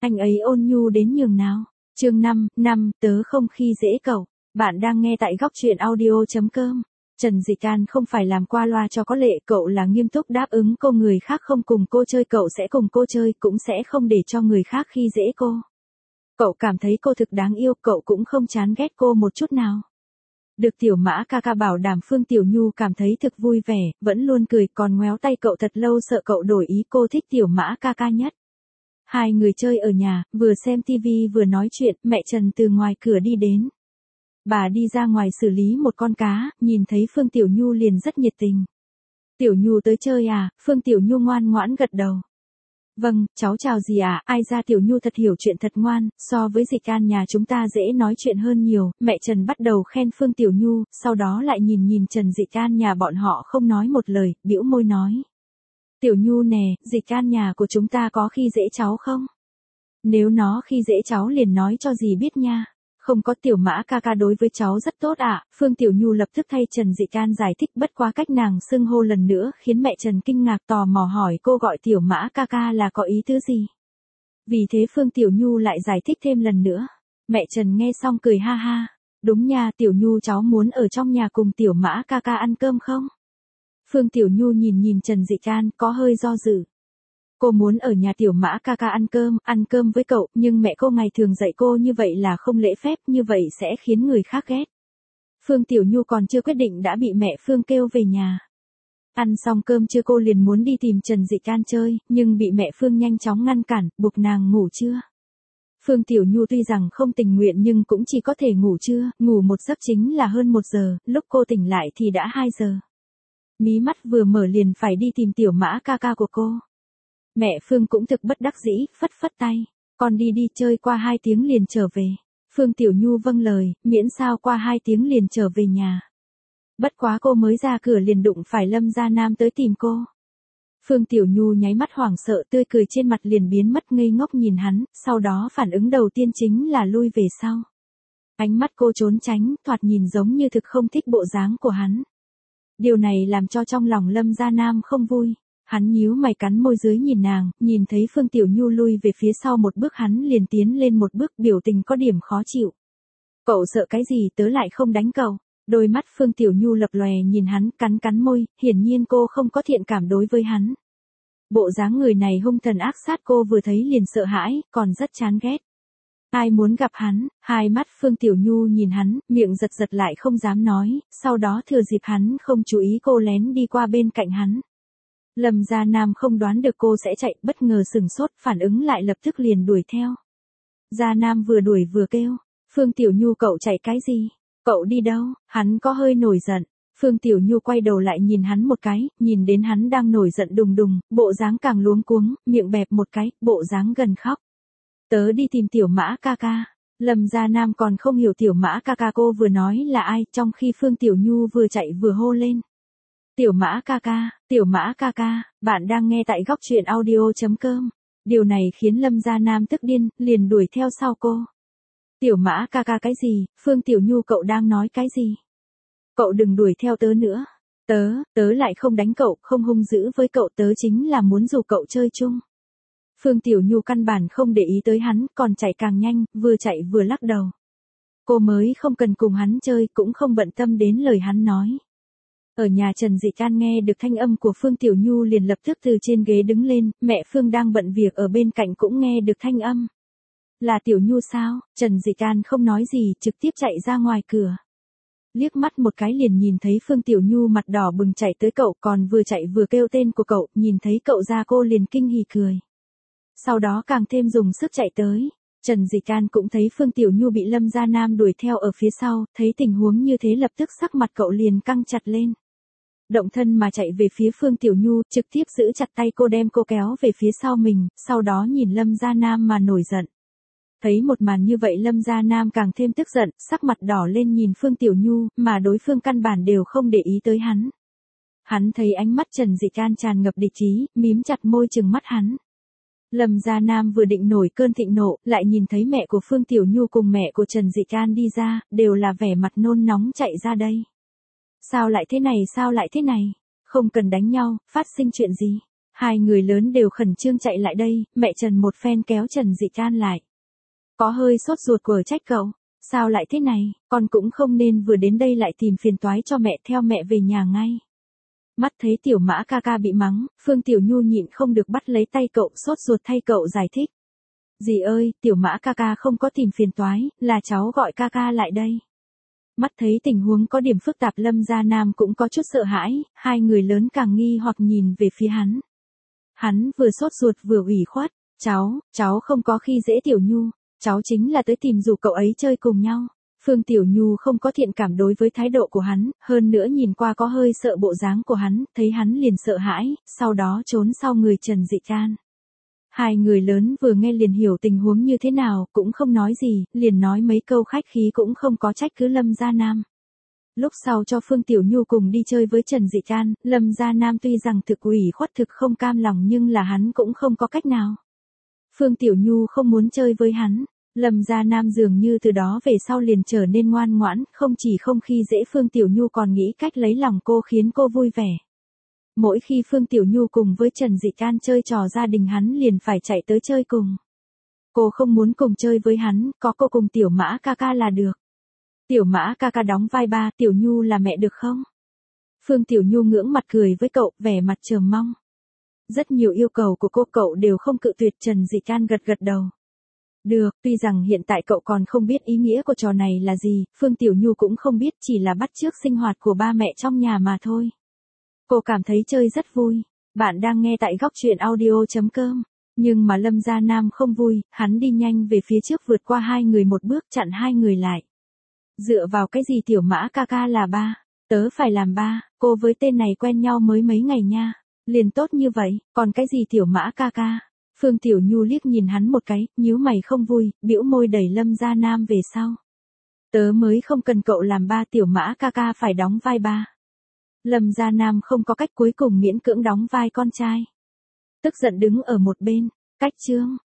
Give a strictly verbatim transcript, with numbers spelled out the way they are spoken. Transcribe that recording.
Anh ấy ôn nhu đến nhường nào. Chương năm, năm, tớ không khi dễ cậu. Bạn đang nghe tại góc truyện audio chấm com. Trần Dị Can không phải làm qua loa cho có lệ, cậu là nghiêm túc đáp ứng cô, người khác không cùng cô chơi cậu sẽ cùng cô chơi, cũng sẽ không để cho người khác khi dễ cô. Cậu cảm thấy cô thực đáng yêu, cậu cũng không chán ghét cô một chút nào. Được Tiểu Mã ca ca bảo đảm, Phương Tiểu Nhu cảm thấy thực vui vẻ, vẫn luôn cười, còn ngoéo tay cậu thật lâu sợ cậu đổi ý. Cô thích Tiểu Mã ca ca nhất. Hai người chơi ở nhà, vừa xem tivi vừa nói chuyện, mẹ Trần từ ngoài cửa đi đến. Bà đi ra ngoài xử lý một con cá, nhìn thấy Phương Tiểu Nhu liền rất nhiệt tình. Tiểu Nhu tới chơi à? Phương Tiểu Nhu ngoan ngoãn gật đầu. Vâng, cháu chào dì ạ. À? Ai ra Tiểu Nhu thật hiểu chuyện thật ngoan, so với Dị Can nhà chúng ta dễ nói chuyện hơn nhiều. Mẹ Trần bắt đầu khen Phương Tiểu Nhu, sau đó lại nhìn nhìn Trần Dị Can nhà bọn họ không nói một lời, bĩu môi nói. Tiểu Nhu nè, Dị Can nhà của chúng ta có khi dễ cháu không? Nếu nó khi dễ cháu liền nói cho dì biết nha. Không có, Tiểu Mã ca ca đối với cháu rất tốt ạ. À? Phương Tiểu Nhu lập tức thay Trần Dị Can giải thích, bất quá cách nàng xưng hô lần nữa khiến mẹ Trần kinh ngạc, tò mò hỏi cô gọi Tiểu Mã ca ca là có ý tứ gì. Vì thế Phương Tiểu Nhu lại giải thích thêm lần nữa. Mẹ Trần nghe xong cười ha ha. Đúng nha, Tiểu Nhu cháu muốn ở trong nhà cùng Tiểu Mã ca ca ăn cơm không? Phương Tiểu Nhu nhìn nhìn Trần Dị Can có hơi do dự. Cô muốn ở nhà Tiểu Mã ca ca ăn cơm, ăn cơm với cậu, nhưng mẹ cô ngày thường dạy cô như vậy là không lễ phép, như vậy sẽ khiến người khác ghét. Phương Tiểu Nhu còn chưa quyết định đã bị mẹ Phương kêu về nhà. Ăn xong cơm trưa cô liền muốn đi tìm Trần Dị Can chơi, nhưng bị mẹ Phương nhanh chóng ngăn cản, buộc nàng ngủ trưa. Phương Tiểu Nhu tuy rằng không tình nguyện nhưng cũng chỉ có thể ngủ trưa, ngủ một giấc chính là hơn một giờ, lúc cô tỉnh lại thì đã hai giờ. Mí mắt vừa mở liền phải đi tìm Tiểu Mã ca ca của cô. Mẹ Phương cũng thực bất đắc dĩ, phất phất tay. Con đi đi, chơi qua hai tiếng liền trở về. Phương Tiểu Nhu vâng lời, miễn sao qua hai tiếng liền trở về nhà. Bất quá cô mới ra cửa liền đụng phải Lâm Gia Nam tới tìm cô. Phương Tiểu Nhu nháy mắt hoảng sợ, tươi cười trên mặt liền biến mất, ngây ngốc nhìn hắn, sau đó phản ứng đầu tiên chính là lui về sau. Ánh mắt cô trốn tránh, thoạt nhìn giống như thực không thích bộ dáng của hắn. Điều này làm cho trong lòng Lâm Gia Nam không vui. Hắn nhíu mày cắn môi dưới nhìn nàng, nhìn thấy Phương Tiểu Nhu lui về phía sau một bước hắn liền tiến lên một bước, biểu tình có điểm khó chịu. Cậu sợ cái gì, tớ lại không đánh cậu. Đôi mắt Phương Tiểu Nhu lập lòe nhìn hắn, cắn cắn môi, hiển nhiên cô không có thiện cảm đối với hắn. Bộ dáng người này hung thần ác sát, cô vừa thấy liền sợ hãi, còn rất chán ghét. Ai muốn gặp hắn? Hai mắt Phương Tiểu Nhu nhìn hắn, miệng giật giật lại không dám nói, sau đó thừa dịp hắn không chú ý cô lén đi qua bên cạnh hắn. Lâm Gia Nam không đoán được cô sẽ chạy, bất ngờ sừng sốt, phản ứng lại lập tức liền đuổi theo. Gia Nam vừa đuổi vừa kêu, Phương Tiểu Nhu cậu chạy cái gì? Cậu đi đâu? Hắn có hơi nổi giận. Phương Tiểu Nhu quay đầu lại nhìn hắn một cái, nhìn đến hắn đang nổi giận đùng đùng, bộ dáng càng luống cuống, miệng bẹp một cái, bộ dáng gần khóc. Tớ đi tìm Tiểu Mã ca ca. Lâm Gia Nam còn không hiểu Tiểu Mã ca ca cô vừa nói là ai, trong khi Phương Tiểu Nhu vừa chạy vừa hô lên. Tiểu Mã ca ca, Tiểu Mã ca ca, bạn đang nghe tại góc truyện audio chấm com. Điều này khiến Lâm Gia Nam tức điên, liền đuổi theo sau cô. Tiểu Mã ca ca cái gì, Phương Tiểu Nhu cậu đang nói cái gì? Cậu đừng đuổi theo tớ nữa. Tớ, tớ lại không đánh cậu, không hung dữ với cậu, tớ chính là muốn rủ cậu chơi chung. Phương Tiểu Nhu căn bản không để ý tới hắn, còn chạy càng nhanh, vừa chạy vừa lắc đầu. Cô mới không cần cùng hắn chơi, cũng không bận tâm đến lời hắn nói. Ở nhà Trần Dị Can nghe được thanh âm của Phương Tiểu Nhu liền lập tức từ trên ghế đứng lên, mẹ Phương đang bận việc ở bên cạnh cũng nghe được thanh âm. Là Tiểu Nhu sao? Trần Dị Can không nói gì, trực tiếp chạy ra ngoài cửa. Liếc mắt một cái liền nhìn thấy Phương Tiểu Nhu mặt đỏ bừng chạy tới cậu, còn vừa chạy vừa kêu tên của cậu, nhìn thấy cậu ra cô liền kinh hỉ cười. Sau đó càng thêm dùng sức chạy tới. Trần Dị Can cũng thấy Phương Tiểu Nhu bị Lâm Gia Nam đuổi theo ở phía sau, thấy tình huống như thế lập tức sắc mặt cậu liền căng chặt lên. Động thân mà chạy về phía Phương Tiểu Nhu, trực tiếp giữ chặt tay cô đem cô kéo về phía sau mình, sau đó nhìn Lâm Gia Nam mà nổi giận. Thấy một màn như vậy Lâm Gia Nam càng thêm tức giận, sắc mặt đỏ lên nhìn Phương Tiểu Nhu, mà đối phương căn bản đều không để ý tới hắn. Hắn thấy ánh mắt Trần Dị Can tràn ngập địch ý, mím chặt môi trừng mắt hắn. Lâm Gia Nam vừa định nổi cơn thịnh nộ, lại nhìn thấy mẹ của Phương Tiểu Nhu cùng mẹ của Trần Dị Can đi ra, đều là vẻ mặt nôn nóng chạy ra đây. Sao lại thế này, sao lại thế này? Không cần đánh nhau, phát sinh chuyện gì? Hai người lớn đều khẩn trương chạy lại đây, mẹ Trần một phen kéo Trần Dịch An lại. Có hơi sốt ruột của trách cậu, sao lại thế này, con cũng không nên vừa đến đây lại tìm phiền toái cho mẹ, theo mẹ về nhà ngay. Mắt thấy tiểu Mã ca ca bị mắng, Phương Tiểu Nhu nhịn không được bắt lấy tay cậu, sốt ruột thay cậu giải thích. Dì ơi, tiểu Mã ca ca không có tìm phiền toái, là cháu gọi ca ca lại đây. Mắt thấy tình huống có điểm phức tạp, Lâm Gia Nam cũng có chút sợ hãi, hai người lớn càng nghi hoặc nhìn về phía hắn. Hắn vừa sốt ruột vừa ủy khuất, cháu, cháu không có khi dễ Tiểu Nhu, cháu chính là tới tìm rủ cậu ấy chơi cùng nhau. Phương Tiểu Nhu không có thiện cảm đối với thái độ của hắn, hơn nữa nhìn qua có hơi sợ bộ dáng của hắn, thấy hắn liền sợ hãi, sau đó trốn sau người Trần Dịch An. Hai người lớn vừa nghe liền hiểu tình huống như thế nào, cũng không nói gì, liền nói mấy câu khách khí cũng không có trách cứ Lâm Gia Nam. Lúc sau cho Phương Tiểu Nhu cùng đi chơi với Trần Dịch An, Lâm Gia Nam tuy rằng thực ủy khuất thực không cam lòng nhưng là hắn cũng không có cách nào. Phương Tiểu Nhu không muốn chơi với hắn, Lâm Gia Nam dường như từ đó về sau liền trở nên ngoan ngoãn, không chỉ không khi dễ Phương Tiểu Nhu còn nghĩ cách lấy lòng cô khiến cô vui vẻ. Mỗi khi Phương Tiểu Nhu cùng với Trần Dịch An chơi trò gia đình hắn liền phải chạy tới chơi cùng. Cô không muốn cùng chơi với hắn, có cô cùng tiểu Mã ca ca là được. Tiểu Mã ca ca đóng vai ba, Tiểu Nhu là mẹ được không? Phương Tiểu Nhu ngưỡng mặt cười với cậu, vẻ mặt chờ mong. Rất nhiều yêu cầu của cô cậu đều không cự tuyệt. Trần Dịch An gật gật đầu. Được, tuy rằng hiện tại cậu còn không biết ý nghĩa của trò này là gì, Phương Tiểu Nhu cũng không biết, chỉ là bắt chước sinh hoạt của ba mẹ trong nhà mà thôi. Cô cảm thấy chơi rất vui. Bạn đang nghe tại góc truyện audio chấm com. Nhưng mà Lâm Gia Nam không vui, hắn đi nhanh về phía trước vượt qua hai người một bước chặn hai người lại. Dựa vào cái gì tiểu Mã ca ca là ba? Tớ phải làm ba, cô với tên này quen nhau mới mấy ngày nha. Liền tốt như vậy, còn cái gì tiểu Mã ca ca? Phương Tiểu Nhu liếc nhìn hắn một cái, nhíu mày không vui, bĩu môi đẩy Lâm Gia Nam về sau. Tớ mới không cần cậu làm ba, tiểu Mã ca ca phải đóng vai ba. Lâm Gia Nam không có cách, cuối cùng miễn cưỡng đóng vai con trai. Tức giận đứng ở một bên, cách chương.